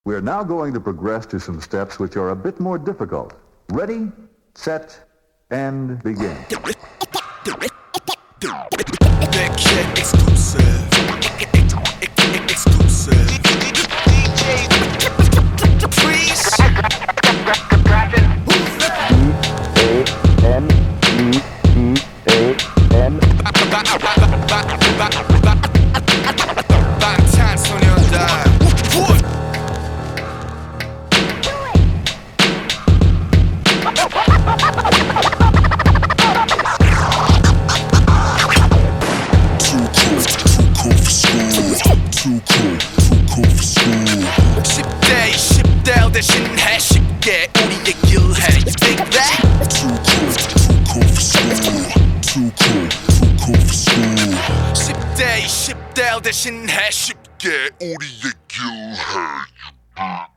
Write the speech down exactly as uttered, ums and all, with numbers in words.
We're now going to progress to some steps which are a bit more difficult. Ready, set, and begin. Big shit exclusive. Exclusive. D J Freeze. E A N E E A N 방탄소년단. 십 대 이십 대 대신해 쉽게 우리 얘기를 해. You think that? Too cool, too cool for school. Too cool, too cool for school. 십 대 이십 대 대신해 쉽게 우리 얘기를 해.